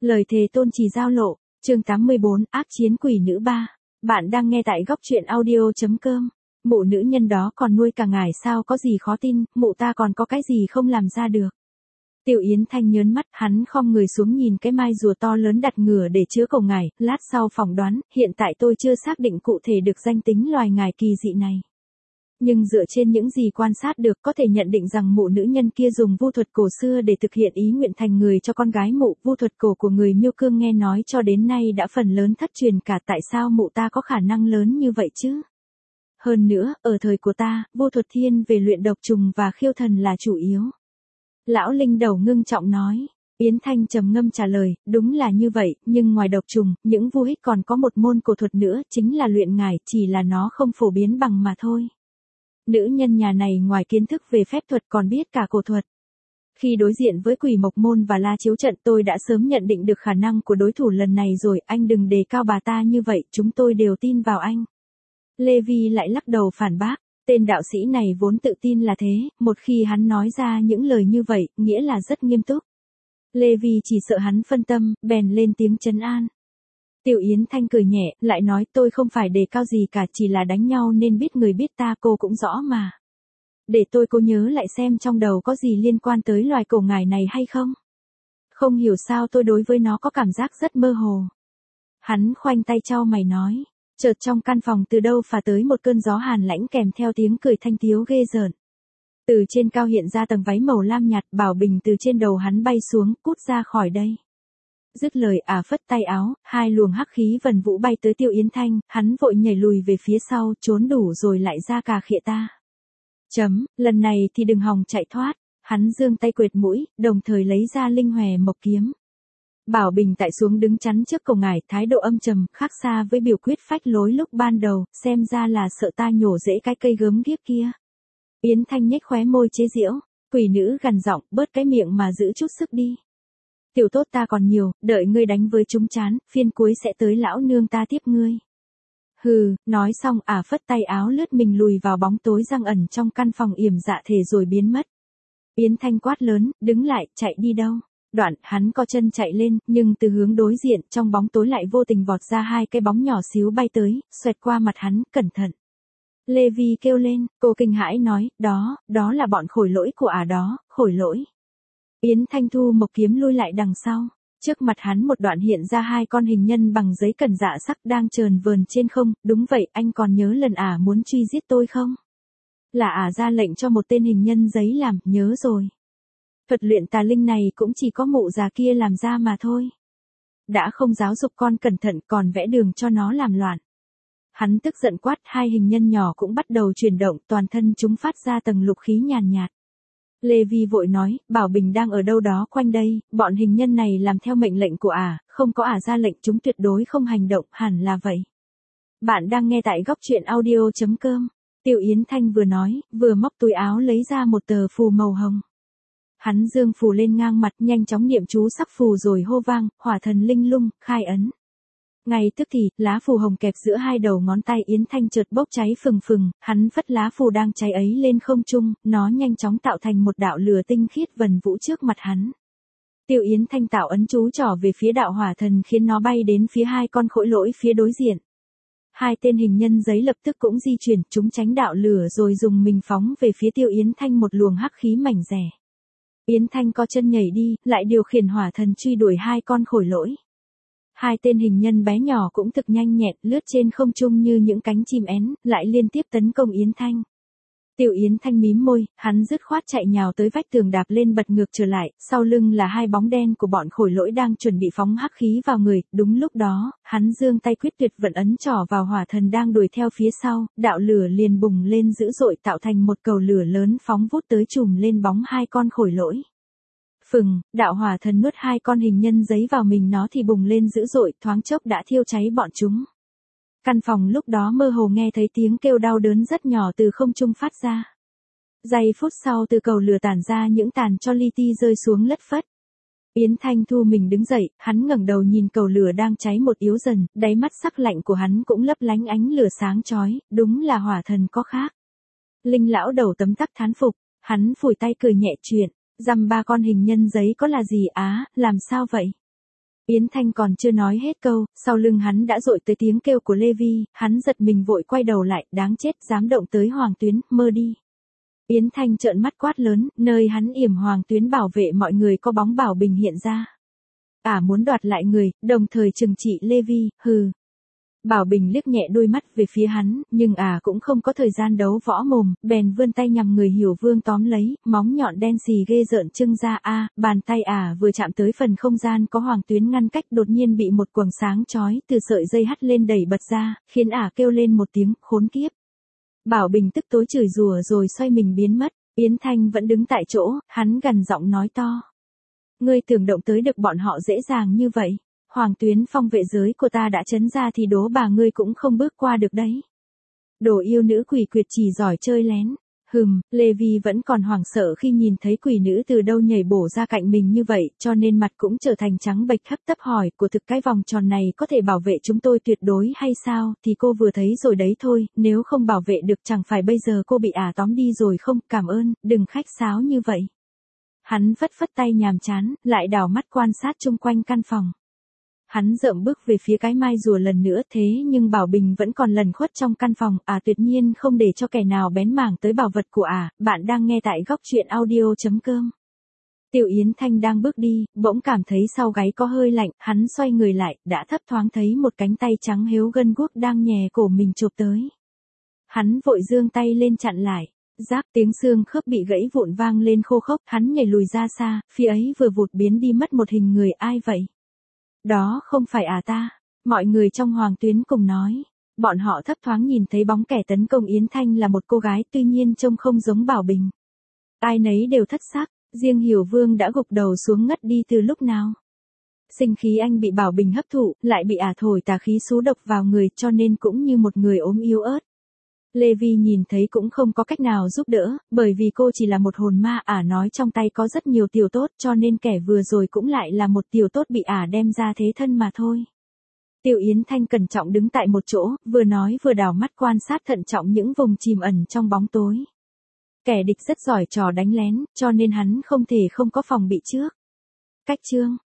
Lời thề tôn trì giao lộ, chương 84, ác chiến quỷ nữ 3. Bạn đang nghe tại góc truyện audio.com. Mụ nữ nhân đó còn nuôi cả ngài sao, có gì khó tin, mụ ta còn có cái gì không làm ra được. Tiểu Yến Thanh nhớn mắt, hắn khom người xuống nhìn cái mai rùa to lớn đặt ngửa để chứa cổ ngài, lát sau phỏng đoán, hiện tại tôi chưa xác định cụ thể được danh tính loài ngài kỳ dị này. Nhưng dựa trên những gì quan sát được có thể nhận định rằng mụ nữ nhân kia dùng vu thuật cổ xưa để thực hiện ý nguyện thành người cho con gái mụ. Vu thuật cổ của người Miêu Cương nghe nói cho đến nay đã phần lớn thất truyền cả, tại sao mụ ta có khả năng lớn như vậy chứ? Hơn nữa, ở thời của ta, vô thuật thiên về luyện độc trùng và khiêu thần là chủ yếu. Lão Linh Đầu ngưng trọng nói. Yến Thanh trầm ngâm trả lời, đúng là như vậy, nhưng ngoài độc trùng, những vu hích còn có một môn cổ thuật nữa, chính là luyện ngải, chỉ là nó không phổ biến bằng mà thôi. Nữ nhân nhà này ngoài kiến thức về phép thuật còn biết cả cổ thuật. Khi đối diện với Quỷ Mộc Môn và La Chiếu Trận, tôi đã sớm nhận định được khả năng của đối thủ lần này rồi, anh đừng đề cao bà ta như vậy, chúng tôi đều tin vào anh. Lê Vi lại lắc đầu phản bác, tên đạo sĩ này vốn tự tin là thế, một khi hắn nói ra những lời như vậy, nghĩa là rất nghiêm túc. Lê Vi chỉ sợ hắn phân tâm, bèn lên tiếng trấn an. Tiểu Yến Thanh cười nhẹ, lại nói tôi không phải đề cao gì cả, chỉ là đánh nhau nên biết người biết ta, cô cũng rõ mà. Để cô nhớ lại xem trong đầu có gì liên quan tới loài cổ ngải này hay không? Không hiểu sao tôi đối với nó có cảm giác rất mơ hồ. Hắn khoanh tay chau mày nói, chợt trong căn phòng từ đâu phả tới một cơn gió hàn lãnh kèm theo tiếng cười thanh thiếu ghê rợn. Từ trên cao hiện ra tầng váy màu lam nhạt, Bảo Bình từ trên đầu hắn bay xuống, cút ra khỏi đây. Dứt lời phất tay áo, hai luồng hắc khí vần vũ bay tới Tiêu Yến Thanh, hắn vội nhảy lùi về phía sau, trốn đủ rồi lại ra cà khịa ta. Lần này thì đừng hòng chạy thoát, hắn giương tay quệt mũi, đồng thời lấy ra linh hòe mộc kiếm. Bảo Bình tại xuống đứng chắn trước cổ ngải, thái độ âm trầm, khác xa với biểu quyết phách lối lúc ban đầu, xem ra là sợ ta nhổ rễ cái cây gớm ghiếc kia. Yến Thanh nhếch khóe môi chế giễu, quỷ nữ gằn giọng, bớt cái miệng mà giữ chút sức đi. Tiểu tốt ta còn nhiều, đợi ngươi đánh với chúng chán, phiên cuối sẽ tới lão nương ta tiếp ngươi. Hừ, nói xong phất tay áo lướt mình lùi vào bóng tối giăng ẩn trong căn phòng yểm dạ thể rồi biến mất. Yến Thanh quát lớn, đứng lại, chạy đi đâu? Đoạn, hắn co chân chạy lên, nhưng từ hướng đối diện, trong bóng tối lại vô tình vọt ra hai cái bóng nhỏ xíu bay tới, xoẹt qua mặt hắn, cẩn thận. Lê Vi kêu lên, cô kinh hãi nói, đó là bọn khổi lỗi của đó, khổi lỗi. Yến Thanh thu mộc kiếm lui lại đằng sau. Trước mặt hắn một đoạn hiện ra hai con hình nhân bằng giấy cẩn dạ sắc đang chờn vờn trên không, đúng vậy, anh còn nhớ lần muốn truy giết tôi không? Là ra lệnh cho một tên hình nhân giấy làm, nhớ rồi. Thuật luyện tà linh này cũng chỉ có mụ già kia làm ra mà thôi. Đã không giáo dục con cẩn thận còn vẽ đường cho nó làm loạn. Hắn tức giận quát, hai hình nhân nhỏ cũng bắt đầu chuyển động, toàn thân chúng phát ra tầng lục khí nhàn nhạt. Lê Vi vội nói, Bảo Bình đang ở đâu đó quanh đây, bọn hình nhân này làm theo mệnh lệnh của không có ra lệnh chúng tuyệt đối không hành động, hẳn là vậy. Bạn đang nghe tại góc truyện audio.com. Tiểu Yến Thanh vừa nói, vừa móc túi áo lấy ra một tờ phù màu hồng. Hắn dương phù lên ngang mặt, nhanh chóng niệm chú sắc phù rồi hô vang, hỏa thần linh lung, khai ấn. Ngay tức thì, lá phù hồng kẹp giữa hai đầu ngón tay Yến Thanh chợt bốc cháy phừng phừng, hắn phất lá phù đang cháy ấy lên không trung, nó nhanh chóng tạo thành một đạo lửa tinh khiết vần vũ trước mặt hắn. Tiêu Yến Thanh tạo ấn chú trỏ về phía đạo hỏa thần khiến nó bay đến phía hai con khỗi lỗi phía đối diện. Hai tên hình nhân giấy lập tức cũng di chuyển, chúng tránh đạo lửa rồi dùng mình phóng về phía Tiêu Yến Thanh một luồng hắc khí mảnh rẻ. Yến Thanh co chân nhảy đi, lại điều khiển hỏa thần truy đuổi hai con khổi lỗi. Hai tên hình nhân bé nhỏ cũng thực nhanh nhẹn, lướt trên không trung như những cánh chim én, lại liên tiếp tấn công Yến Thanh. Tiểu Yến Thanh mím môi, hắn dứt khoát chạy nhào tới vách tường đạp lên bật ngược trở lại, sau lưng là hai bóng đen của bọn khổi lỗi đang chuẩn bị phóng hắc khí vào người, đúng lúc đó, hắn giương tay quyết tuyệt vận ấn trỏ vào hỏa thần đang đuổi theo phía sau, đạo lửa liền bùng lên dữ dội tạo thành một cầu lửa lớn phóng vút tới trùm lên bóng hai con khổi lỗi. Phừng, đạo hỏa thần nuốt hai con hình nhân giấy vào mình nó thì bùng lên dữ dội, thoáng chốc đã thiêu cháy bọn chúng. Căn phòng lúc đó mơ hồ nghe thấy tiếng kêu đau đớn rất nhỏ từ không trung phát ra. Giây phút sau từ cầu lửa tản ra những tàn tro li ti rơi xuống lất phất. Yến Thanh thu mình đứng dậy, hắn ngẩng đầu nhìn cầu lửa đang cháy một yếu dần, đáy mắt sắc lạnh của hắn cũng lấp lánh ánh lửa sáng chói, đúng là hỏa thần có khác. Linh lão đầu tấm tắc thán phục, hắn phủi tay cười nhẹ chuyện. Dăm ba con hình nhân giấy có là gì làm sao vậy? Yến Thanh còn chưa nói hết câu, sau lưng hắn đã dội tới tiếng kêu của Lê Vi, hắn giật mình vội quay đầu lại, đáng chết dám động tới Hoàng Tuyến, mơ đi. Yến Thanh trợn mắt quát lớn, nơi hắn yểm Hoàng Tuyến bảo vệ mọi người có bóng Bảo Bình hiện ra. Muốn đoạt lại người, đồng thời trừng trị Lê Vi, hừ. Bảo Bình liếc nhẹ đôi mắt về phía hắn, nhưng cũng không có thời gian đấu võ mồm, bèn vươn tay nhằm người Hiểu Vương tóm lấy, móng nhọn đen xì ghê rợn trưng ra bàn tay vừa chạm tới phần không gian có Hoàng Tuyến ngăn cách đột nhiên bị một quầng sáng chói từ sợi dây hắt lên đẩy bật ra, khiến kêu lên một tiếng, khốn kiếp. Bảo Bình tức tối chửi rủa rồi xoay mình biến mất, Yến Thanh vẫn đứng tại chỗ, hắn gằn giọng nói to. Ngươi tưởng động tới được bọn họ dễ dàng như vậy. Hoàng Tuyến phong vệ giới của ta đã trấn ra thì đố bà ngươi cũng không bước qua được đấy. Đồ yêu nữ quỷ quyệt chỉ giỏi chơi lén. Lê Vi vẫn còn hoảng sợ khi nhìn thấy quỷ nữ từ đâu nhảy bổ ra cạnh mình như vậy, cho nên mặt cũng trở thành trắng bệch hấp tấp hỏi, của thực cái vòng tròn này có thể bảo vệ chúng tôi tuyệt đối hay sao, thì cô vừa thấy rồi đấy thôi, nếu không bảo vệ được chẳng phải bây giờ cô bị tóm đi rồi không, cảm ơn, đừng khách sáo như vậy. Hắn phất phất tay nhàm chán, lại đảo mắt quan sát chung quanh căn phòng. Hắn dợm bước về phía cái mai rùa lần nữa thế nhưng Bảo Bình vẫn còn lẩn khuất trong căn phòng, tuyệt nhiên không để cho kẻ nào bén mảng tới bảo vật của bạn đang nghe tại góc truyện audio.com. Tiểu Yến Thanh đang bước đi, bỗng cảm thấy sau gáy có hơi lạnh, hắn xoay người lại, đã thấp thoáng thấy một cánh tay trắng héo gân guốc đang nhè cổ mình chộp tới. Hắn vội giương tay lên chặn lại. Rác tiếng xương khớp bị gãy vụn vang lên khô khốc, hắn nhảy lùi ra xa, phía ấy vừa vụt biến đi mất một hình người, ai vậy? Đó không phải ta. Mọi người trong Hoàng Tuyến cùng nói. Bọn họ thấp thoáng nhìn thấy bóng kẻ tấn công Yến Thanh là một cô gái, tuy nhiên trông không giống Bảo Bình. Ai nấy đều thất sắc, riêng Hiểu Vương đã gục đầu xuống ngất đi từ lúc nào. Sinh khí anh bị Bảo Bình hấp thụ, lại bị thổi tà khí xú độc vào người, cho nên cũng như một người ốm yếu ớt. Lê Vi nhìn thấy cũng không có cách nào giúp đỡ, bởi vì cô chỉ là một hồn ma, nói trong tay có rất nhiều tiểu tốt, cho nên kẻ vừa rồi cũng lại là một tiểu tốt bị đem ra thế thân mà thôi. Tiểu Yến Thanh cẩn trọng đứng tại một chỗ, vừa nói vừa đảo mắt quan sát thận trọng những vùng chìm ẩn trong bóng tối. Kẻ địch rất giỏi trò đánh lén, cho nên hắn không thể không có phòng bị trước. Cách chương